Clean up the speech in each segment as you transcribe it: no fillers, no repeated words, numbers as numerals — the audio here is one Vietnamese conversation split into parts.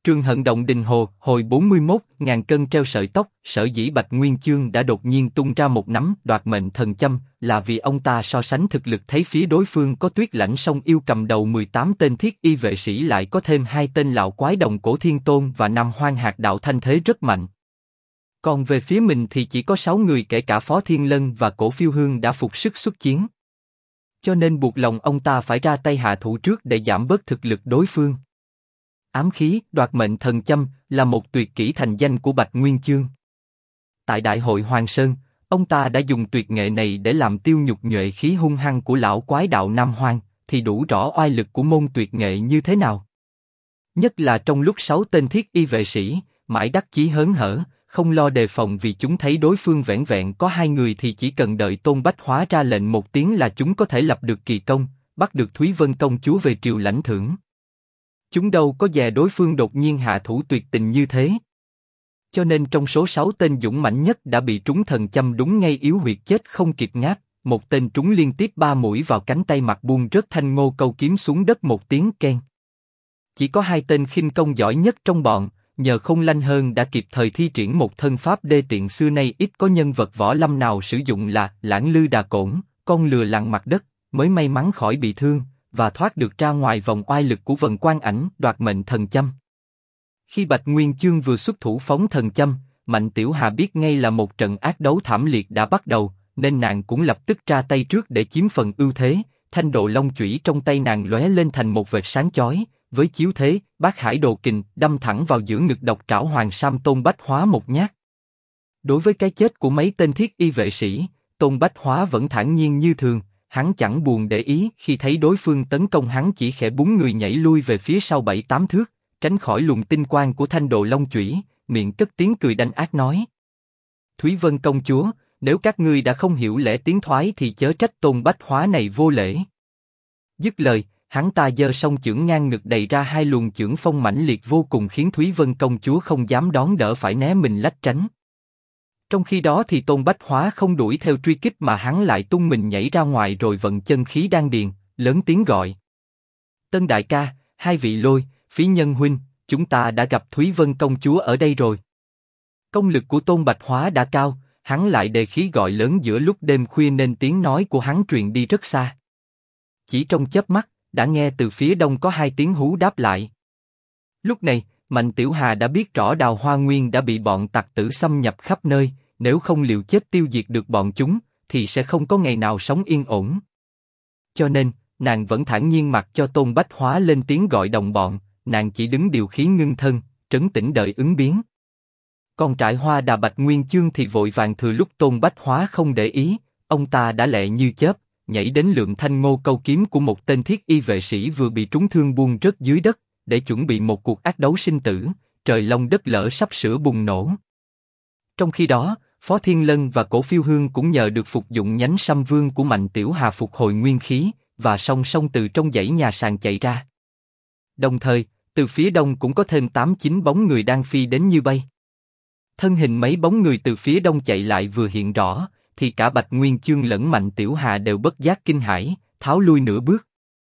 Trường Hận Động Đình Hồ, hồi 41, ngàn cân treo sợi tóc. Sở dĩ Bạch Nguyên Chương đã đột nhiên tung ra một nắm đoạt mệnh thần châm, là vì ông ta so sánh thực lực thấy phía đối phương có Tuyết Lãnh Song Yêu cầm đầu 18 tên thiết y vệ sĩ, lại có thêm 2 tên lão quái đồng Cổ Thiên Tôn và 5 hoang hạt đạo thanh thế rất mạnh. Còn về phía mình thì chỉ có 6 người, kể cả Phó Thiên Lân và Cổ Phiêu Hương đã phục sức xuất chiến. Cho nên buộc lòng ông ta phải ra tay hạ thủ trước để giảm bớt thực lực đối phương. Ám khí, đoạt mệnh thần châm là một tuyệt kỹ thành danh của Bạch Nguyên Chương. Tại Đại hội Hoàng Sơn, ông ta đã dùng tuyệt nghệ này để làm tiêu nhục nhuệ khí hung hăng của lão quái đạo Nam Hoang, thì đủ rõ oai lực của môn tuyệt nghệ như thế nào. Nhất là trong lúc 6 tên thiết y vệ sĩ mãi đắc chí hớn hở, không lo đề phòng vì chúng thấy đối phương vẻn vẹn có 2 người, thì chỉ cần đợi Tôn Bách Hóa ra lệnh một tiếng là chúng có thể lập được kỳ công, bắt được Thúy Vân công chúa về triều lãnh thưởng. Chúng đâu có dè đối phương đột nhiên hạ thủ tuyệt tình như thế. Cho nên trong số 6 tên dũng mãnh nhất đã bị trúng thần châm đúng ngay yếu huyệt, chết không kịp ngáp. Một tên trúng liên tiếp 3 mũi vào cánh tay, mặt buông rớt thanh ngô câu kiếm xuống đất một tiếng keng. Chỉ có 2 tên khinh công giỏi nhất trong bọn, nhờ không lanh hơn đã kịp thời thi triển một thân pháp đê tiện xưa nay ít có nhân vật võ lâm nào sử dụng, là Lãng Lư Đà Cổn, con lừa lặn mặt đất, mới may mắn khỏi bị thương và thoát được ra ngoài vòng oai lực của Vần Quang Ảnh đoạt mệnh thần châm. Khi Bạch Nguyên Chương vừa xuất thủ phóng thần châm, Mạnh Tiểu Hà biết ngay là một trận ác đấu thảm liệt đã bắt đầu, nên nàng cũng lập tức ra tay trước để chiếm phần ưu thế. Thanh Độ Long chủy trong tay nàng lóe lên thành một vệt sáng chói, với chiếu thế Bát Hải Đồ Kình đâm thẳng vào giữa ngực độc trảo Hoàng Sam Tôn Bách Hóa một nhát. Đối với cái chết của mấy tên thiết y vệ sĩ, Tôn Bách Hóa vẫn thản nhiên như thường. Hắn chẳng buồn để ý khi thấy đối phương tấn công, hắn chỉ khẽ búng người nhảy lui về phía sau 7-8 thước, tránh khỏi luồng tinh quang của Thanh Đồ Long chủy, miệng cất tiếng cười đanh ác nói: Thúy Vân công chúa, nếu các ngươi đã không hiểu lẽ tiến thoái thì chớ trách Tôn Bách Hóa này vô lễ. Dứt lời, hắn ta giơ song chưởng ngang ngực đầy ra 2 luồng chưởng phong mãnh liệt vô cùng, khiến Thúy Vân công chúa không dám đón đỡ, phải né mình lách tránh. Trong khi đó thì Tôn Bách Hóa không đuổi theo truy kích, mà hắn lại tung mình nhảy ra ngoài rồi vận chân khí đan điền, lớn tiếng gọi: Tân đại ca, 2 vị Lôi, Phí Nhân huynh, chúng ta đã gặp Thúy Vân công chúa ở đây rồi. Công lực của Tôn Bách Hóa đã cao, hắn lại đề khí gọi lớn giữa lúc đêm khuya nên tiếng nói của hắn truyền đi rất xa. Chỉ trong chớp mắt, đã nghe từ phía đông có 2 tiếng hú đáp lại. Lúc này, Mạnh Tiểu Hà đã biết rõ Đào Hoa Nguyên đã bị bọn tặc tử xâm nhập khắp nơi, nếu không liều chết tiêu diệt được bọn chúng, thì sẽ không có ngày nào sống yên ổn. Cho nên, nàng vẫn thản nhiên mặc cho Tôn Bách Hóa lên tiếng gọi đồng bọn, nàng chỉ đứng điều khí ngưng thân, trấn tĩnh đợi ứng biến. Còn Trại Hoa Đà Bạch Nguyên Chương thì vội vàng thừa lúc Tôn Bách Hóa không để ý, ông ta đã lẹ như chớp, nhảy đến lượng thanh ngô câu kiếm của một tên thiết y vệ sĩ vừa bị trúng thương buông rớt dưới đất, để chuẩn bị một cuộc ác đấu sinh tử, trời long đất lở sắp sửa bùng nổ. Trong khi đó, Phó Thiên Lân và Cổ Phiêu Hương cũng nhờ được phục dụng nhánh Sâm Vương của Mạnh Tiểu Hà phục hồi nguyên khí, và song song từ trong dãy nhà sàn chạy ra. Đồng thời, từ phía đông cũng có thêm 8-9 bóng người đang phi đến như bay. Thân hình mấy bóng người từ phía đông chạy lại vừa hiện rõ, thì cả Bạch Nguyên Chương lẫn Mạnh Tiểu Hà đều bất giác kinh hãi, tháo lui nửa bước.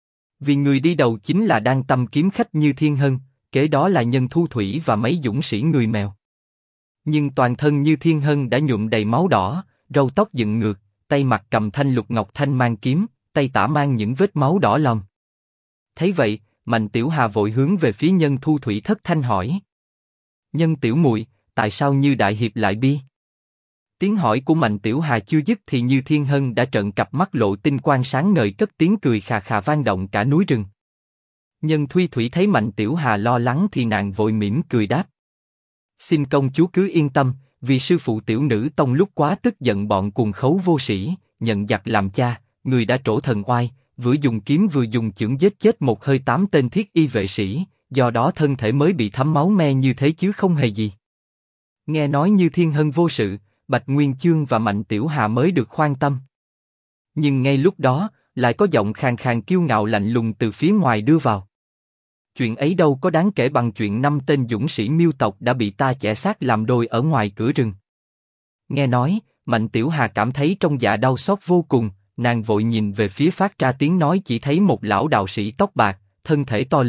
Vì người đi đầu chính là Đan Tâm kiếm khách Như Thiên Hân, kế đó là Nhân Thu Thủy và mấy dũng sĩ người mèo. Nhưng toàn thân Như Thiên Hân đã nhuộm đầy máu đỏ, râu tóc dựng ngược, tay mặt cầm thanh lục ngọc thanh mang kiếm, tay tả mang những vết máu đỏ lòm. Thấy vậy, Mạnh Tiểu Hà vội hướng về phía Nhân Thu Thủy thất thanh hỏi: Nhân tiểu muội, tại sao Như đại hiệp lại bi? Tiếng hỏi của Mạnh Tiểu Hà chưa dứt thì Như Thiên Hân đã trợn cặp mắt lộ tinh quang sáng ngời, cất tiếng cười khà khà vang động cả núi rừng. Nhân Thu Thủy thấy Mạnh Tiểu Hà lo lắng thì nàng vội mỉm cười đáp: Xin công chúa cứ yên tâm, vì sư phụ tiểu nữ tông lúc quá tức giận bọn cuồng khấu vô sĩ, nhận giặc làm cha, người đã trổ thần oai, vừa dùng kiếm vừa dùng chưởng giết chết một hơi 8 tên thiết y vệ sĩ, do đó thân thể mới bị thấm máu me như thế chứ không hề gì. Nghe nói Như Thiên Hân vô sự, Bạch Nguyên Chương và Mạnh Tiểu Hà mới được khoan tâm. Nhưng ngay lúc đó, lại có giọng khàn khàn kiêu ngạo lạnh lùng từ phía ngoài đưa vào: Chuyện ấy đâu có đáng kể bằng chuyện 5 tên dũng sĩ Miêu tộc đã bị ta chẻ xác làm đôi ở ngoài cửa rừng. Nghe nói, Mạnh Tiểu Hà cảm thấy trong dạ đau xót vô cùng, nàng vội nhìn về phía phát ra tiếng nói, chỉ thấy một lão đạo sĩ tóc bạc, thân thể to lớn,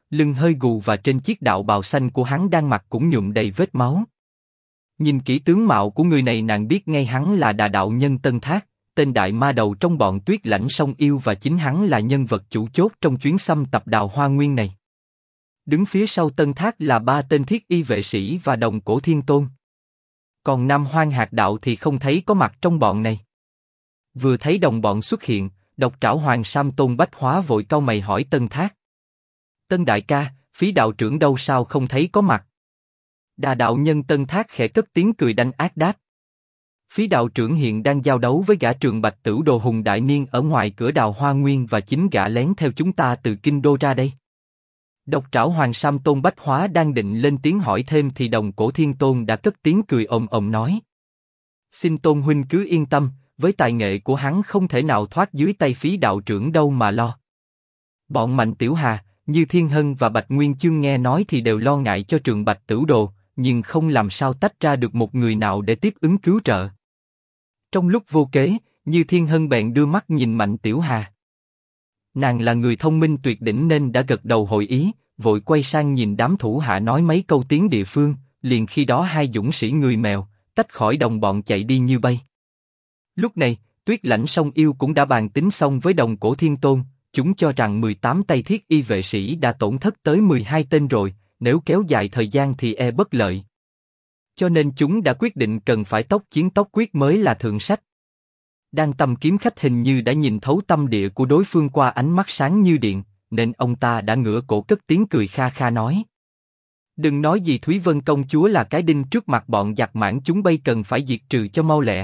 lưng hơi gù và trên chiếc đạo bào xanh của hắn đang mặc cũng nhuộm đầy vết máu. Nhìn kỹ tướng mạo của người này nàng biết ngay hắn là Đà đạo nhân Tân Thác, tên đại ma đầu trong bọn Tuyết Lãnh Sông Yêu và chính hắn là nhân vật chủ chốt trong chuyến xâm tập Đào Hoa Nguyên này. Đứng phía sau Tân Thác là 3 tên thiết y vệ sĩ và Đồng Cổ Thiên Tôn. Còn Nam Hoang Hạt Đạo thì không thấy có mặt trong bọn này. Vừa thấy đồng bọn xuất hiện, Độc Trảo Hoàng Sam Tôn Bách Hóa vội cau mày hỏi Tân Thác. Tân đại ca, Phí đạo trưởng đâu sao không thấy có mặt? Đà đạo nhân Tân Thác khẽ cất tiếng cười đanh ác đáp. Phí đạo trưởng hiện đang giao đấu với gã Trường Bạch Tửu Đồ Hùng Đại Niên ở ngoài cửa Đào Hoa Nguyên và chính gã lén theo chúng ta từ kinh đô ra đây. Độc Trảo Hoàng Sam Tôn Bách Hóa đang định lên tiếng hỏi thêm thì Đồng Cổ Thiên Tôn đã cất tiếng cười ồm ồm nói. Xin Tôn huynh cứ yên tâm, với tài nghệ của hắn không thể nào thoát dưới tay Phí đạo trưởng đâu mà lo. Bọn Mạnh Tiểu Hà, Như Thiên Hân và Bạch Nguyên Chương nghe nói thì đều lo ngại cho Trường Bạch Tửu Đồ, nhưng không làm sao tách ra được một người nào để tiếp ứng cứu trợ. Trong lúc vô kế, Như Thiên Hân bèn đưa mắt nhìn Mạnh Tiểu Hà. Nàng là người thông minh tuyệt đỉnh nên đã gật đầu hội ý, vội quay sang nhìn đám thủ hạ nói mấy câu tiếng địa phương, liền khi đó 2 dũng sĩ người mèo, tách khỏi đồng bọn chạy đi như bay. Lúc này, Tuyết Lãnh Sông Yêu cũng đã bàn tính xong với Đồng Cổ Thiên Tôn, chúng cho rằng 18 tay thiết y vệ sĩ đã tổn thất tới 12 tên rồi, nếu kéo dài thời gian thì bất lợi. Cho nên chúng đã quyết định cần phải tốc chiến tốc quyết mới là thượng sách. Đang tầm kiếm khách hình như đã nhìn thấu tâm địa của đối phương qua ánh mắt sáng như điện, nên ông ta đã ngửa cổ cất tiếng cười kha kha nói. Đừng nói gì Thúy Vân công chúa là cái đinh trước mặt bọn giặc mãn chúng bây cần phải diệt trừ cho mau lẹ.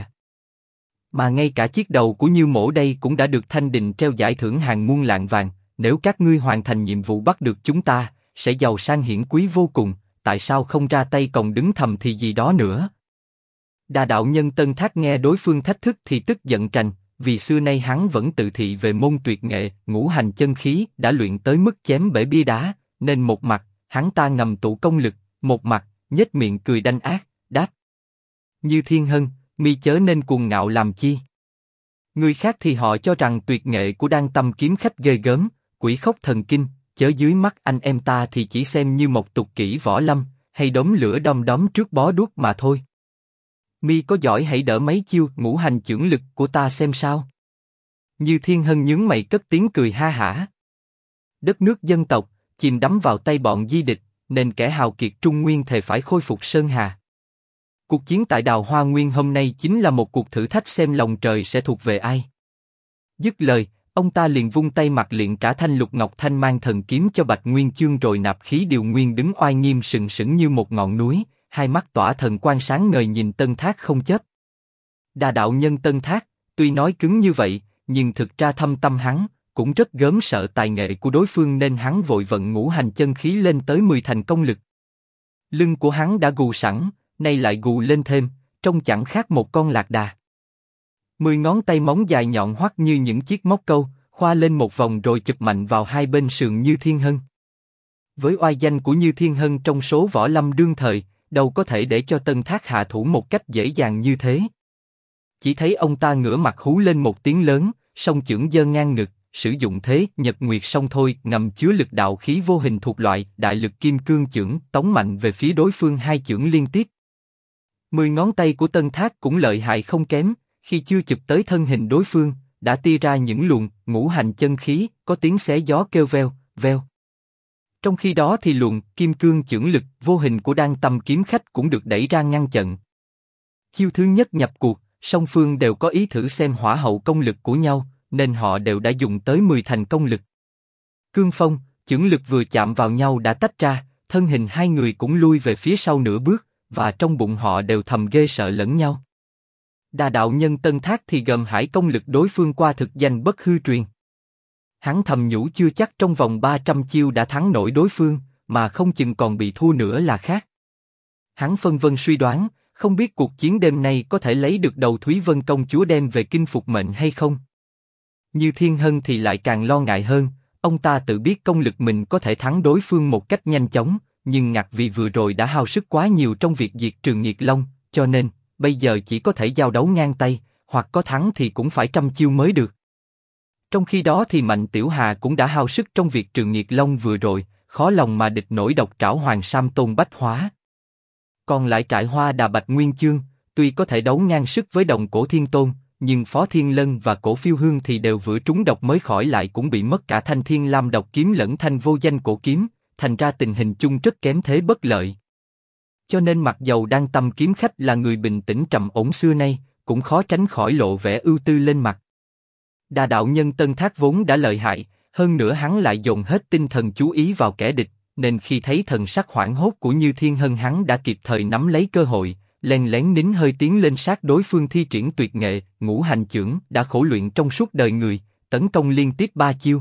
Mà ngay cả chiếc đầu của Như Mỗ đây cũng đã được Thanh Đình treo giải thưởng hàng muôn lạng vàng, nếu các ngươi hoàn thành nhiệm vụ bắt được chúng ta, sẽ giàu sang hiển quý vô cùng, tại sao không ra tay còn đứng thầm thì gì đó nữa. Đà đạo nhân Tân Thác nghe đối phương thách thức thì tức giận trành, vì xưa nay hắn vẫn tự thị về môn tuyệt nghệ, ngũ hành chân khí đã luyện tới mức chém bể bia đá, nên một mặt, hắn ta ngầm tụ công lực, một mặt, nhếch miệng cười đanh ác, đáp. Như Thiên Hân, mi chớ nên cuồng ngạo làm chi. Người khác thì họ cho rằng tuyệt nghệ của Đan Tâm kiếm khách ghê gớm, quỷ khốc thần kinh, chớ dưới mắt anh em ta thì chỉ xem như một tục kỹ võ lâm, hay đốm lửa đom đóm trước bó đuốc mà thôi. Mi có giỏi hãy đỡ mấy chiêu ngũ hành chưởng lực của ta xem sao. Như Thiên Hân nhướng mày cất tiếng cười ha hả. Đất nước dân tộc, chìm đắm vào tay bọn di địch, nên kẻ hào kiệt Trung Nguyên thề phải khôi phục Sơn Hà. Cuộc chiến tại Đào Hoa Nguyên hôm nay chính là một cuộc thử thách xem lòng trời sẽ thuộc về ai. Dứt lời, ông ta liền vung tay mặc luyện cả thanh lục ngọc thanh mang thần kiếm cho Bạch Nguyên Chương rồi nạp khí điều nguyên đứng oai nghiêm sừng sững như một ngọn núi, hai mắt tỏa thần quang sáng ngời nhìn Tân Thác không chớp. Đà đạo nhân Tân Thác, tuy nói cứng như vậy, nhưng thực ra thâm tâm hắn cũng rất gớm sợ tài nghệ của đối phương nên hắn vội vận ngũ hành chân khí lên tới 10 thành công lực. Lưng của hắn đã gù sẵn, nay lại gù lên thêm, trông chẳng khác một con lạc đà. 10 ngón tay móng dài nhọn hoắt như những chiếc móc câu, khoa lên một vòng rồi chụp mạnh vào hai bên sườn Như Thiên Hân. Với oai danh của Như Thiên Hân trong số võ lâm đương thời, đâu có thể để cho Tân Thác hạ thủ một cách dễ dàng như thế. Chỉ thấy ông ta ngửa mặt hú lên một tiếng lớn, song chưởng giơ ngang ngực, sử dụng thế Nhật Nguyệt song thôi ngầm chứa lực đạo khí vô hình thuộc loại đại lực kim cương chưởng tống mạnh về phía đối phương hai chưởng liên tiếp. 10 ngón tay của Tân Thác cũng lợi hại không kém, khi chưa chụp tới thân hình đối phương, đã tia ra những luồng ngũ hành chân khí, có tiếng xé gió kêu veo, veo. Trong khi đó thì luồng kim cương chưởng lực vô hình của Đan Tâm kiếm khách cũng được đẩy ra ngăn chặn. Chiêu thứ nhất nhập cuộc, song phương đều có ý thử xem hỏa hậu công lực của nhau, nên họ đều đã dùng tới 10 thành công lực. Cương phong, chưởng lực vừa chạm vào nhau đã tách ra, thân hình hai người cũng lui về phía sau nửa bước, và trong bụng họ đều thầm ghê sợ lẫn nhau. Đà đạo nhân Tân Thác thì gầm hải công lực đối phương qua thực danh bất hư truyền. Hắn thầm nhủ chưa chắc trong vòng 300 chiêu đã thắng nổi đối phương, mà không chừng còn bị thua nữa là khác. Hắn phân vân suy đoán, không biết cuộc chiến đêm nay có thể lấy được đầu Thúy Vân công chúa đem về kinh phục mệnh hay không. Như Thiên Hân thì lại càng lo ngại hơn, ông ta tự biết công lực mình có thể thắng đối phương một cách nhanh chóng, nhưng ngặt vì vừa rồi đã hao sức quá nhiều trong việc diệt trừ Nghiệt Long, cho nên bây giờ chỉ có thể giao đấu ngang tay, hoặc có thắng thì cũng phải trăm chiêu mới được. Trong khi đó thì Mạnh Tiểu Hà cũng đã hao sức trong việc trừ Nghiệt Long vừa rồi, khó lòng mà địch nổi độc trảo Hoàng Sam Tôn Bách Hóa. Còn lại trại Hoa Đà Bạch Nguyên Chương, tuy có thể đấu ngang sức với Đồng Cổ Thiên Tôn, nhưng Phó Thiên Lân và Cổ Phiêu Hương thì đều vừa trúng độc mới khỏi, lại cũng bị mất cả thanh Thiên Lam độc kiếm lẫn thanh vô danh cổ kiếm, thành ra tình hình chung rất kém thế bất lợi. Cho nên mặc dầu Đan Tâm kiếm khách là người bình tĩnh trầm ổn xưa nay, cũng khó tránh khỏi lộ vẻ ưu tư lên mặt. Đà đạo nhân Tân Thác vốn đã lợi hại, hơn nữa hắn lại dồn hết tinh thần chú ý vào kẻ địch, nên khi thấy thần sắc hoảng hốt của Như Thiên Hân, hắn đã kịp thời nắm lấy cơ hội, len lén nín hơi tiến lên sát đối phương, thi triển tuyệt nghệ Ngũ Hành Chưởng đã khổ luyện trong suốt đời người, tấn công liên tiếp 3 chiêu.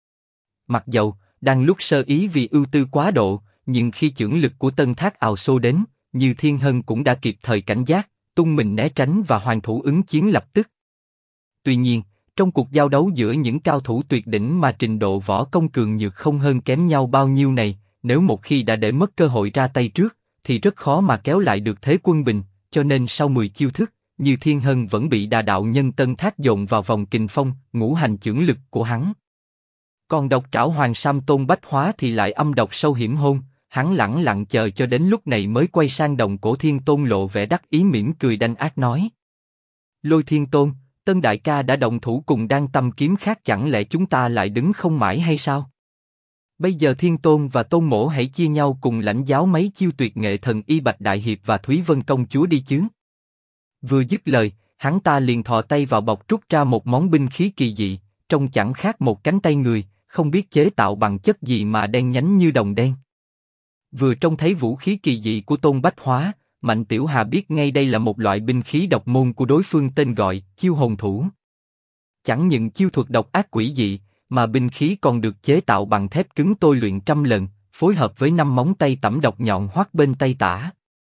Mặc dầu đang lúc sơ ý vì ưu tư quá độ, nhưng khi chưởng lực của Tân Thác ào xô đến, Như Thiên Hân cũng đã kịp thời cảnh giác, tung mình né tránh và hoàn thủ ứng chiến lập tức. Tuy nhiên, trong cuộc giao đấu giữa những cao thủ tuyệt đỉnh mà trình độ võ công cường nhược không hơn kém nhau bao nhiêu này, nếu một khi đã để mất cơ hội ra tay trước, thì rất khó mà kéo lại được thế quân bình, cho nên sau 10 chiêu thức, Như Thiên Hân vẫn bị Đà đạo nhân Tân Thác dồn vào vòng kình phong, Ngũ Hành Chưởng lực của hắn. Còn độc trảo Hoàng Sam Tôn Bách Hóa thì lại âm độc sâu hiểm hôn, hắn lẳng lặng chờ cho đến lúc này mới quay sang Đồng Cổ Thiên Tôn lộ vẻ đắc ý mỉm cười đanh ác nói: Lôi Thiên Tôn, Tân đại ca đã động thủ cùng Đan Tâm kiếm khác, chẳng lẽ chúng ta lại đứng không mãi hay sao? Bây giờ Thiên Tôn và Tôn Mỗ hãy chia nhau cùng lãnh giáo mấy chiêu tuyệt nghệ thần y Bạch Đại Hiệp và Thúy Vân Công Chúa đi chứ. Vừa dứt lời, hắn ta liền thò tay vào bọc rút ra một món binh khí kỳ dị, trông chẳng khác một cánh tay người, không biết chế tạo bằng chất gì mà đen nhánh như đồng đen. Vừa trông thấy vũ khí kỳ dị của Tôn Bách Hóa, Mạnh Tiểu Hà biết ngay đây là một loại binh khí độc môn của đối phương, tên gọi Chiêu Hồn Thủ. Chẳng những chiêu thuật độc ác quỷ dị, mà binh khí còn được chế tạo bằng thép cứng tôi luyện trăm lần, phối hợp với 5 móng tay tẩm độc nhọn hoắt bên tay tả.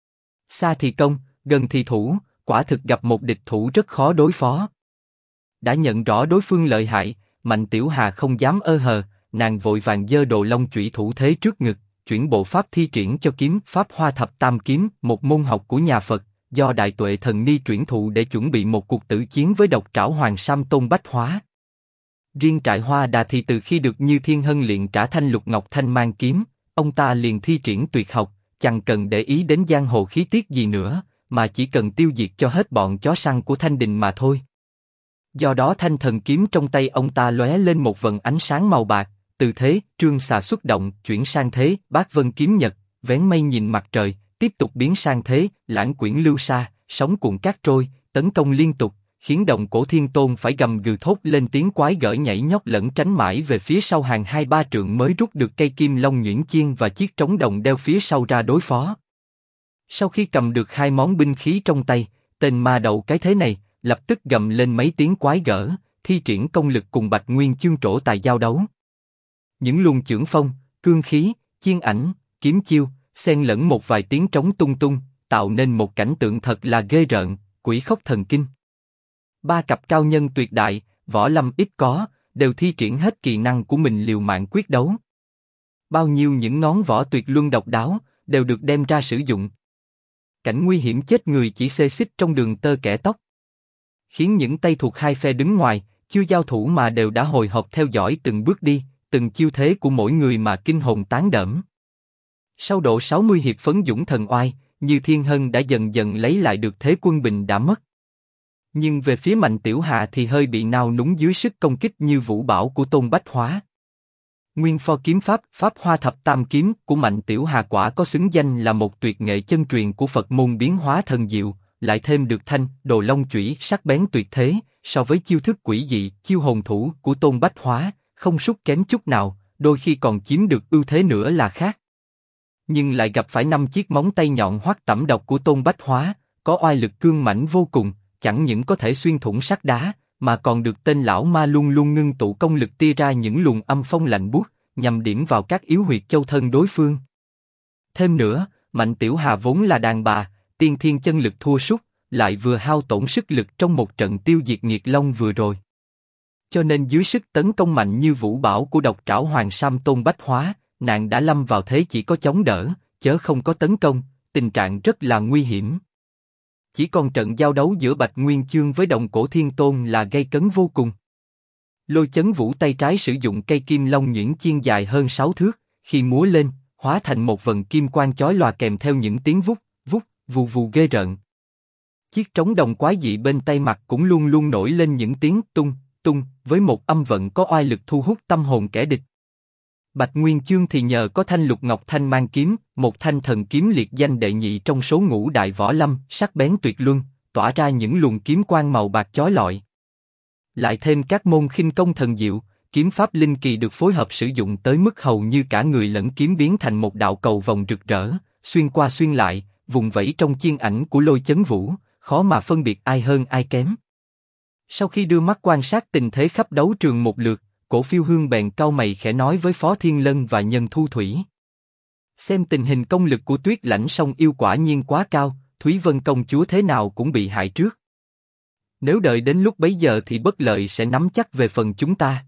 Xa thì công, gần thì thủ, quả thực gặp một địch thủ rất khó đối phó. Đã nhận rõ đối phương lợi hại, Mạnh Tiểu Hà không dám ơ hờ, nàng vội vàng giơ Đồ Long chủy thủ thế trước ngực, chuyển bộ pháp thi triển cho kiếm pháp Hoa Thập Tam Kiếm, một môn học của nhà Phật, do Đại Tuệ Thần Ni chuyển thụ để chuẩn bị một cuộc tử chiến với độc trảo Hoàng Sam Tôn Bách Hóa. Riêng trại Hoa Đà thì từ khi được Như Thiên Hân luyện trả thanh Lục Ngọc Thanh Mang kiếm, ông ta liền thi triển tuyệt học, chẳng cần để ý đến giang hồ khí tiết gì nữa, mà chỉ cần tiêu diệt cho hết bọn chó săn của Thanh Đình mà thôi. Do đó thanh thần kiếm trong tay ông ta lóe lên một vầng ánh sáng màu bạc, từ thế trương xà xuất động chuyển sang thế Bát Vân kiếm nhật, vén mây nhìn mặt trời, tiếp tục biến sang thế Lãng Quyển lưu sa, sóng cuộn cát trôi, tấn công liên tục, khiến Đồng Cổ Thiên Tôn phải gầm gừ thốt lên tiếng quái gở, nhảy nhót lẫn tránh mãi về phía sau hàng 2-3 trượng mới rút được cây kim long nhuyễn chiên và chiếc trống đồng đeo phía sau ra đối phó. Sau khi cầm được 2 món binh khí trong tay, tên ma đầu cái thế này lập tức gầm lên mấy tiếng quái gở, thi triển công lực cùng Bạch Nguyên Chương trổ tài giao đấu. Những luồng chưởng phong, cương khí, chiên ảnh, kiếm chiêu, xen lẫn một vài tiếng trống tung tung, tạo nên một cảnh tượng thật là ghê rợn, quỷ khóc thần kinh. 3 cặp cao nhân tuyệt đại, võ lâm ít có, đều thi triển hết kỳ năng của mình liều mạng quyết đấu. Bao nhiêu những ngón võ tuyệt luân độc đáo, đều được đem ra sử dụng. Cảnh nguy hiểm chết người chỉ xê xích trong đường tơ kẻ tóc, khiến những tay thuộc hai phe đứng ngoài, chưa giao thủ mà đều đã hồi hộp theo dõi từng bước đi, từng chiêu thế của mỗi người mà kinh hồn tán đẫm. Sau độ 60 hiệp phấn dũng thần oai, Như Thiên Hân đã dần dần lấy lại được thế quân bình đã mất. Nhưng về phía Mạnh Tiểu Hà thì hơi bị nao núng dưới sức công kích như vũ bão của Tôn Bách Hóa. Nguyên pho kiếm pháp, pháp Hoa Thập Tam Kiếm của Mạnh Tiểu Hà quả có xứng danh là một tuyệt nghệ chân truyền của Phật môn biến hóa thần diệu, lại thêm được thanh Đồ Long chủy sắc bén tuyệt thế, so với chiêu thức quỷ dị, chiêu hồn thủ của Tôn Bách Hóa, không sút kém chút nào, đôi khi còn chiếm được ưu thế nữa là khác. Nhưng lại gặp phải 5 chiếc móng tay nhọn hoắt tẩm độc của Tôn Bách Hóa, có oai lực cương mãnh vô cùng, chẳng những có thể xuyên thủng sắt đá, mà còn được tên lão ma luôn luôn ngưng tụ công lực tia ra những luồng âm phong lạnh buốt, nhằm điểm vào các yếu huyệt châu thân đối phương. Thêm nữa, Mạnh Tiểu Hà vốn là đàn bà, tiên thiên chân lực thua sút, lại vừa hao tổn sức lực trong một trận tiêu diệt nghiệt long vừa rồi. Cho nên dưới sức tấn công mạnh như vũ bão của độc trảo Hoàng Sam Tôn Bách Hóa, nàng đã lâm vào thế chỉ có chống đỡ, chớ không có tấn công, tình trạng rất là nguy hiểm. Chỉ còn trận giao đấu giữa Bạch Nguyên Chương với Đồng Cổ Thiên Tôn là gay cấn vô cùng. Lôi Chấn Vũ tay trái sử dụng cây kim long nhuyễn chiên dài hơn 6 thước, khi múa lên, hóa thành một vần kim quang chói lòa kèm theo những tiếng vút, vút, vù vù ghê rợn. Chiếc trống đồng quái dị bên tay mặt cũng luôn luôn nổi lên những tiếng tung, tung, với một âm vận có oai lực thu hút tâm hồn kẻ địch. Bạch Nguyên Chương thì nhờ có thanh lục ngọc thanh mang kiếm, một thanh thần kiếm liệt danh đệ nhị trong số ngũ đại võ lâm, sắc bén tuyệt luân, tỏa ra những luồng kiếm quang màu bạc chói lọi. Lại thêm các môn khinh công thần diệu, kiếm pháp linh kỳ được phối hợp sử dụng tới mức hầu như cả người lẫn kiếm biến thành một đạo cầu vòng rực rỡ, xuyên qua xuyên lại, vùng vẫy trong chiên ảnh của Lôi Chấn Vũ, khó mà phân biệt ai hơn ai kém. Sau khi đưa mắt quan sát tình thế khắp đấu trường một lượt, Cổ Phiêu Hương bèn cau mày khẽ nói với Phó Thiên Lân và Nhân Thu Thủy: xem tình hình công lực của Tuyết Lãnh Song Yêu quả nhiên quá cao, Thúy Vân công chúa thế nào cũng bị hại trước. Nếu đợi đến lúc bấy giờ thì bất lợi sẽ nắm chắc về phần chúng ta.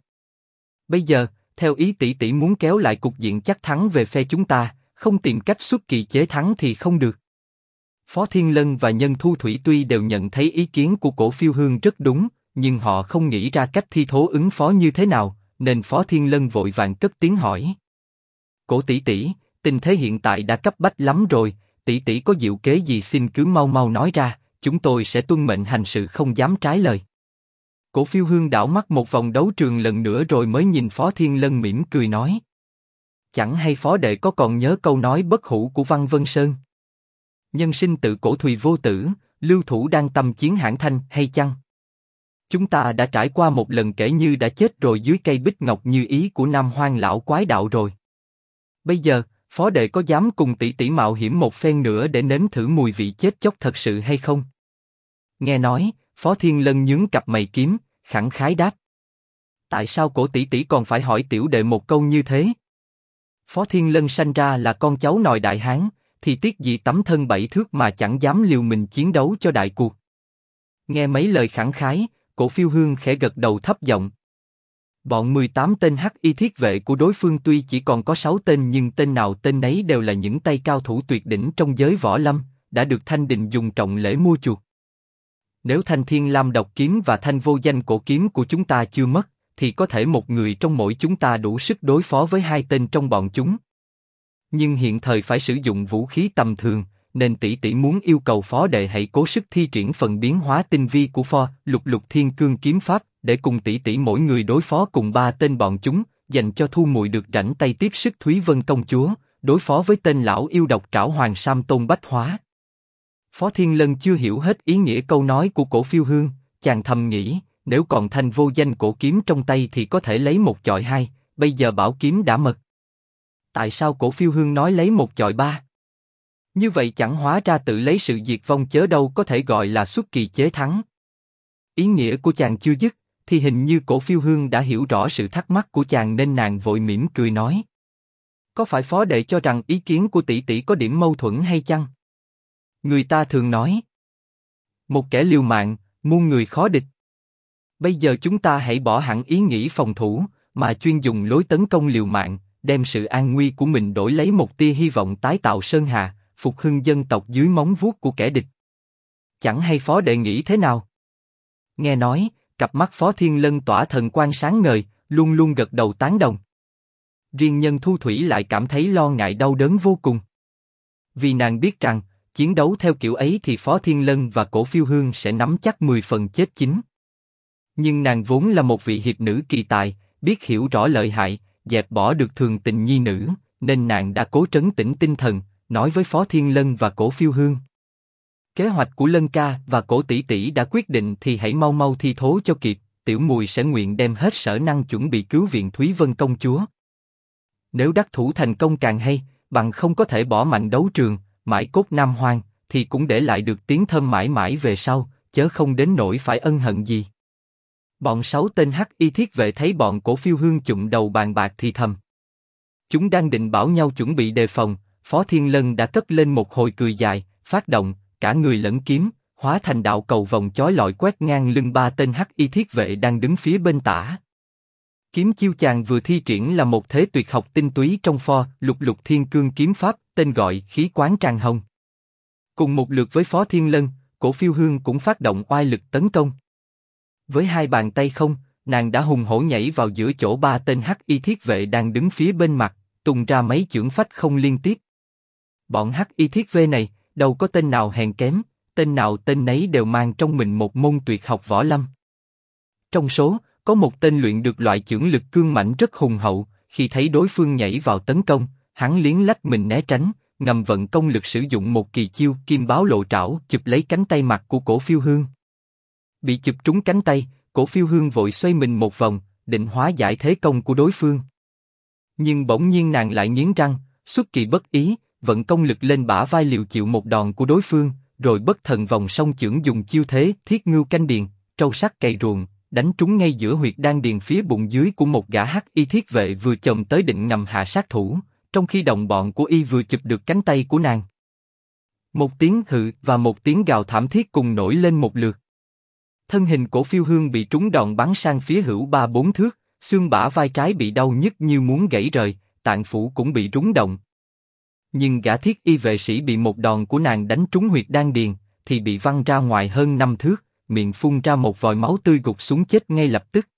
Bây giờ, theo ý tỷ tỷ muốn kéo lại cục diện chắc thắng về phe chúng ta, không tìm cách xuất kỳ chế thắng thì không được. Phó Thiên Lân và Nhân Thu Thủy tuy đều nhận thấy ý kiến của Cổ Phiêu Hương rất đúng, nhưng họ không nghĩ ra cách thi thố ứng phó như thế nào, nên Phó Thiên Lân vội vàng cất tiếng hỏi: Cổ tỷ tỷ, tình thế hiện tại đã cấp bách lắm rồi, tỷ tỷ có diệu kế gì xin cứ mau mau nói ra, chúng tôi sẽ tuân mệnh hành sự không dám trái lời. Cổ Phiêu Hương đảo mắt một vòng đấu trường lần nữa rồi mới nhìn Phó Thiên Lân mỉm cười nói: chẳng hay Phó đệ có còn nhớ câu nói bất hủ của Văn Vân Sơn? Nhân sinh tự cổ thùy vô tử, lưu thủ đang tâm chiến hãn thanh hay chăng? Chúng ta đã trải qua một lần kể như đã chết rồi dưới cây bích ngọc như ý của Nam Hoang lão quái đạo rồi. Bây giờ, Phó đệ có dám cùng tỷ tỷ mạo hiểm một phen nữa để nếm thử mùi vị chết chóc thật sự hay không? Nghe nói, Phó Thiên Lân nhướng cặp mày kiếm, khẳng khái đáp: tại sao Cổ tỷ tỷ còn phải hỏi tiểu đệ một câu như thế? Phó Thiên Lân sanh ra là con cháu nòi đại hán, thì tiếc gì tấm thân 7 thước mà chẳng dám liều mình chiến đấu cho đại cuộc. Nghe mấy lời khẳng khái, Cổ Phiêu Hương khẽ gật đầu thấp giọng. Bọn 18 tên hắc y thiết vệ của đối phương tuy chỉ còn có 6 tên nhưng tên nào tên nấy đều là những tay cao thủ tuyệt đỉnh trong giới võ lâm, đã được Thanh Đình dùng trọng lễ mua chuộc. Nếu Thanh Thiên Lam độc kiếm và Thanh Vô Danh cổ kiếm của chúng ta chưa mất, thì có thể một người trong mỗi chúng ta đủ sức đối phó với 2 tên trong bọn chúng. Nhưng hiện thời phải sử dụng vũ khí tầm thường, nên tỷ tỷ muốn yêu cầu Phó đệ hãy cố sức thi triển phần biến hóa tinh vi của Pho Lục Lục Thiên Cương kiếm pháp, để cùng tỷ tỷ mỗi người đối phó cùng 3 tên bọn chúng, dành cho Thu Muội được rảnh tay tiếp sức Thúy Vân công chúa, đối phó với tên lão yêu độc trảo Hoàng Sam Tôn Bách Hóa. Phó Thiên Lân chưa hiểu hết ý nghĩa câu nói của Cổ Phiêu Hương, chàng thầm nghĩ, nếu còn Thanh Vô Danh cổ kiếm trong tay thì có thể lấy 1 chọi 2, bây giờ bảo kiếm đã mật. Tại sao Cổ Phiêu Hương nói lấy 1 chọi 3? Như vậy chẳng hóa ra tự lấy sự diệt vong chớ đâu có thể gọi là xuất kỳ chế thắng. Ý nghĩa của chàng chưa dứt, thì hình như Cổ Phiêu Hương đã hiểu rõ sự thắc mắc của chàng nên nàng vội mỉm cười nói: có phải Phó đệ cho rằng ý kiến của tỷ tỷ có điểm mâu thuẫn hay chăng? Người ta thường nói, một kẻ liều mạng, muôn người khó địch. Bây giờ chúng ta hãy bỏ hẳn ý nghĩ phòng thủ, mà chuyên dùng lối tấn công liều mạng, đem sự an nguy của mình đổi lấy một tia hy vọng tái tạo Sơn Hà, phục hưng dân tộc dưới móng vuốt của kẻ địch. Chẳng hay Phó đệ nghĩ thế nào? Nghe nói, cặp mắt Phó Thiên Lân tỏa thần quang sáng ngời, luôn luôn gật đầu tán đồng. Riêng Nhân Thu Thủy lại cảm thấy lo ngại đau đớn vô cùng. Vì nàng biết rằng, chiến đấu theo kiểu ấy thì Phó Thiên Lân và Cổ Phiêu Hương sẽ nắm chắc 10 phần chết chín. Nhưng nàng vốn là một vị hiệp nữ kỳ tài, biết hiểu rõ lợi hại, dẹp bỏ được thường tình nhi nữ, nên nàng đã cố trấn tĩnh tinh thần, nói với Phó Thiên Lân và Cổ Phiêu Hương: kế hoạch của Lân ca và Cổ tỷ tỷ đã quyết định thì hãy mau mau thi thố cho kịp, tiểu mùi sẽ nguyện đem hết sở năng chuẩn bị cứu viện Thúy Vân công chúa. Nếu đắc thủ thành công càng hay, bằng không có thể bỏ mạnh đấu trường, mãi cốt Nam Hoang, thì cũng để lại được tiếng thơm mãi mãi về sau, chớ không đến nỗi phải ân hận gì. Bọn 6 tên hắc y thiết vệ thấy bọn Cổ Phiêu Hương chụm đầu bàn bạc thì thầm. Chúng đang định bảo nhau chuẩn bị đề phòng, Phó Thiên Lân đã cất lên một hồi cười dài, phát động, cả người lẫn kiếm, hóa thành đạo cầu vòng chói lọi quét ngang lưng 3 tên hắc y thiết vệ đang đứng phía bên tả. Kiếm chiêu chàng vừa thi triển là một thế tuyệt học tinh túy trong Pho Lục Lục Thiên Cương kiếm pháp, tên gọi Khí Quán Tràng Hồng. Cùng một lượt với Phó Thiên Lân, Cổ Phiêu Hương cũng phát động oai lực tấn công. Với 2 bàn tay không, nàng đã hùng hổ nhảy vào giữa chỗ 3 tên hắc y thiết vệ đang đứng phía bên mặt, tung ra mấy chưởng phách không liên tiếp. Bọn hắc y thiết vê này, đâu có tên nào hèn kém, tên nào tên nấy đều mang trong mình một môn tuyệt học võ lâm. Trong số, có một tên luyện được loại chưởng lực cương mãnh rất hùng hậu, khi thấy đối phương nhảy vào tấn công, hắn liếng lách mình né tránh, ngầm vận công lực sử dụng một kỳ chiêu kim báo lộ trảo chụp lấy cánh tay mặt của Cổ Phiêu Hương. Bị chụp trúng cánh tay, Cổ Phiêu Hương vội xoay mình một vòng, định hóa giải thế công của đối phương. Nhưng bỗng nhiên nàng lại nghiến răng, xuất kỳ bất ý, vận công lực lên bả vai liều chịu một đòn của đối phương, rồi bất thần vòng song chưởng dùng chiêu thế thiết ngưu canh điền, trâu sắc cày ruộng, đánh trúng ngay giữa huyệt đan điền phía bụng dưới của một gã hắc y thiết vệ vừa chồm tới định ngầm hạ sát thủ, trong khi đồng bọn của y vừa chụp được cánh tay của nàng. Một tiếng hự và một tiếng gào thảm thiết cùng nổi lên một lượt. Thân hình Cổ Phiêu Hương bị trúng đòn bắn sang phía hữu 3-4 thước, xương bả vai trái bị đau nhức như muốn gãy rời, tạng phủ cũng bị rúng động. Nhưng gã thiết y vệ sĩ bị một đòn của nàng đánh trúng huyệt đan điền, thì bị văng ra ngoài hơn 5 thước, miệng phun ra một vòi máu tươi gục xuống chết ngay lập tức.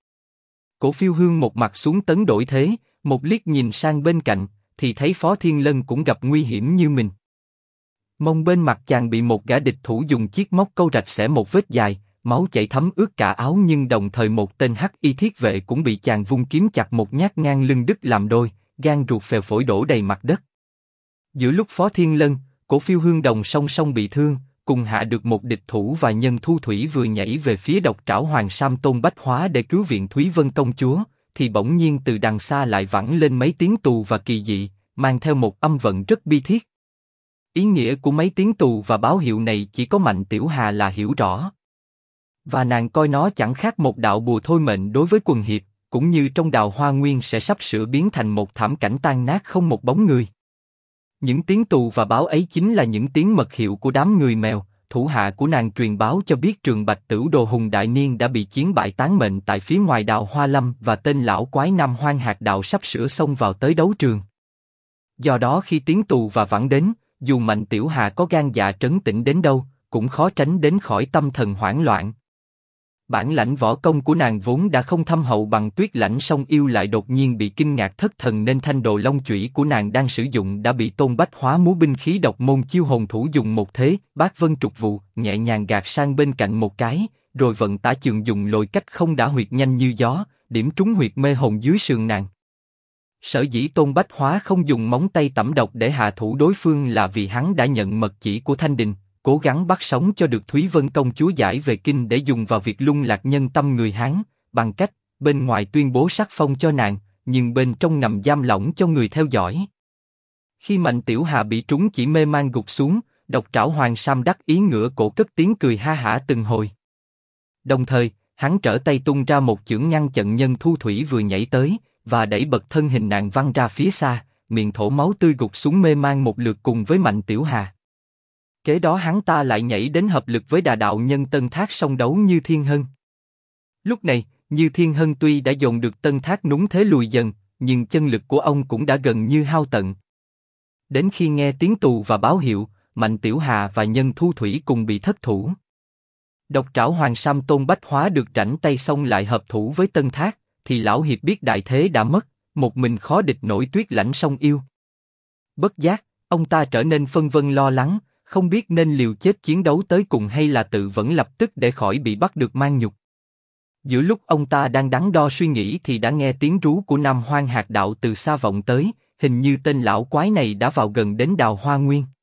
Cổ Phiêu Hương một mặt xuống tấn đổi thế, một liếc nhìn sang bên cạnh, thì thấy Phó Thiên Lân cũng gặp nguy hiểm như mình. Mông bên mặt chàng bị một gã địch thủ dùng chiếc móc câu rạch xẻ một vết dài, máu chảy thấm ướt cả áo, nhưng đồng thời một tên hắc y thiết vệ cũng bị chàng vung kiếm chặt một nhát ngang lưng đứt làm đôi, gan ruột phèo phổi đổ đầy mặt đất. Giữa lúc Phó Thiên Lân, Cổ Phiêu Hương đồng song song bị thương, cùng hạ được một địch thủ và Nhân Thu Thủy vừa nhảy về phía Độc Trảo Hoàng Sam Tôn Bách Hóa để cứu viện Thúy Vân công chúa, thì bỗng nhiên từ đằng xa lại vẳng lên mấy tiếng tù và kỳ dị, mang theo một âm vận rất bi thiết. Ý nghĩa của mấy tiếng tù và báo hiệu này chỉ có Mạnh Tiểu Hà là hiểu rõ. Và nàng coi nó chẳng khác một đạo bùa thôi mệnh đối với quần hiệp, cũng như trong Đào Hoa Nguyên sẽ sắp sửa biến thành một thảm cảnh tan nát không một bóng người. Những tiếng tù và báo ấy chính là những tiếng mật hiệu của đám người mèo, thủ hạ của nàng truyền báo cho biết Trường Bạch Tửu Đồ Hùng Đại Niên đã bị chiến bại tán mệnh tại phía ngoài Đào Hoa Lâm và tên lão quái Nam Hoang Hạt Đạo sắp sửa xông vào tới đấu trường. Do đó khi tiếng tù và vẳng đến, dù Mạnh Tiểu Hà có gan dạ trấn tĩnh đến đâu, cũng khó tránh đến khỏi tâm thần hoảng loạn. Bản lãnh võ công của nàng vốn đã không thâm hậu bằng Tuyết Lãnh Song Yêu lại đột nhiên bị kinh ngạc thất thần, nên thanh đồ long chủy của nàng đang sử dụng đã bị Tôn Bách Hóa múa binh khí độc môn chiêu hồn thủ dùng một thế bát vân trục vụ nhẹ nhàng gạt sang bên cạnh một cái, rồi vận tả trường dùng lôi cách không đã huyệt nhanh như gió, điểm trúng huyệt mê hồn dưới sườn nàng. Sở dĩ Tôn Bách Hóa không dùng móng tay tẩm độc để hạ thủ đối phương là vì hắn đã nhận mật chỉ của Thanh Đình, cố gắng bắt sống cho được Thúy Vân công chúa giải về kinh để dùng vào việc lung lạc nhân tâm người Hán, bằng cách bên ngoài tuyên bố sắc phong cho nàng, nhưng bên trong ngầm giam lỏng cho người theo dõi. Khi Mạnh Tiểu Hà bị trúng chỉ mê man gục xuống, Độc Trảo Hoàng Sam đắc ý ngửa cổ cất tiếng cười ha hả từng hồi. Đồng thời, hắn trở tay tung ra một chưởng ngăn chặn Nhân Thu Thủy vừa nhảy tới, và đẩy bật thân hình nàng văng ra phía xa, miệng thổ máu tươi gục xuống mê man một lượt cùng với Mạnh Tiểu Hà. Kế đó hắn ta lại nhảy đến hợp lực với Đà đạo nhân Tân Thác song đấu Như Thiên Hân. Lúc này, Như Thiên Hân tuy đã dồn được Tân Thác núng thế lùi dần, nhưng chân lực của ông cũng đã gần như hao tận. Đến khi nghe tiếng tù và báo hiệu, Mạnh Tiểu Hà và Nhân Thu Thủy cùng bị thất thủ. Độc Trảo Hoàng Sam Tôn Bách Hóa được rảnh tay xong lại hợp thủ với Tân Thác, thì lão hiệp biết đại thế đã mất, một mình khó địch nổi Tuyết Lãnh Song Yêu. Bất giác, ông ta trở nên phân vân lo lắng, không biết nên liều chết chiến đấu tới cùng hay là tự vẫn lập tức để khỏi bị bắt được mang nhục. Giữa lúc ông ta đang đắn đo suy nghĩ thì đã nghe tiếng rú của Nam Hoang Hạt Đạo từ xa vọng tới, hình như tên lão quái này đã vào gần đến Đào Hoa Nguyên.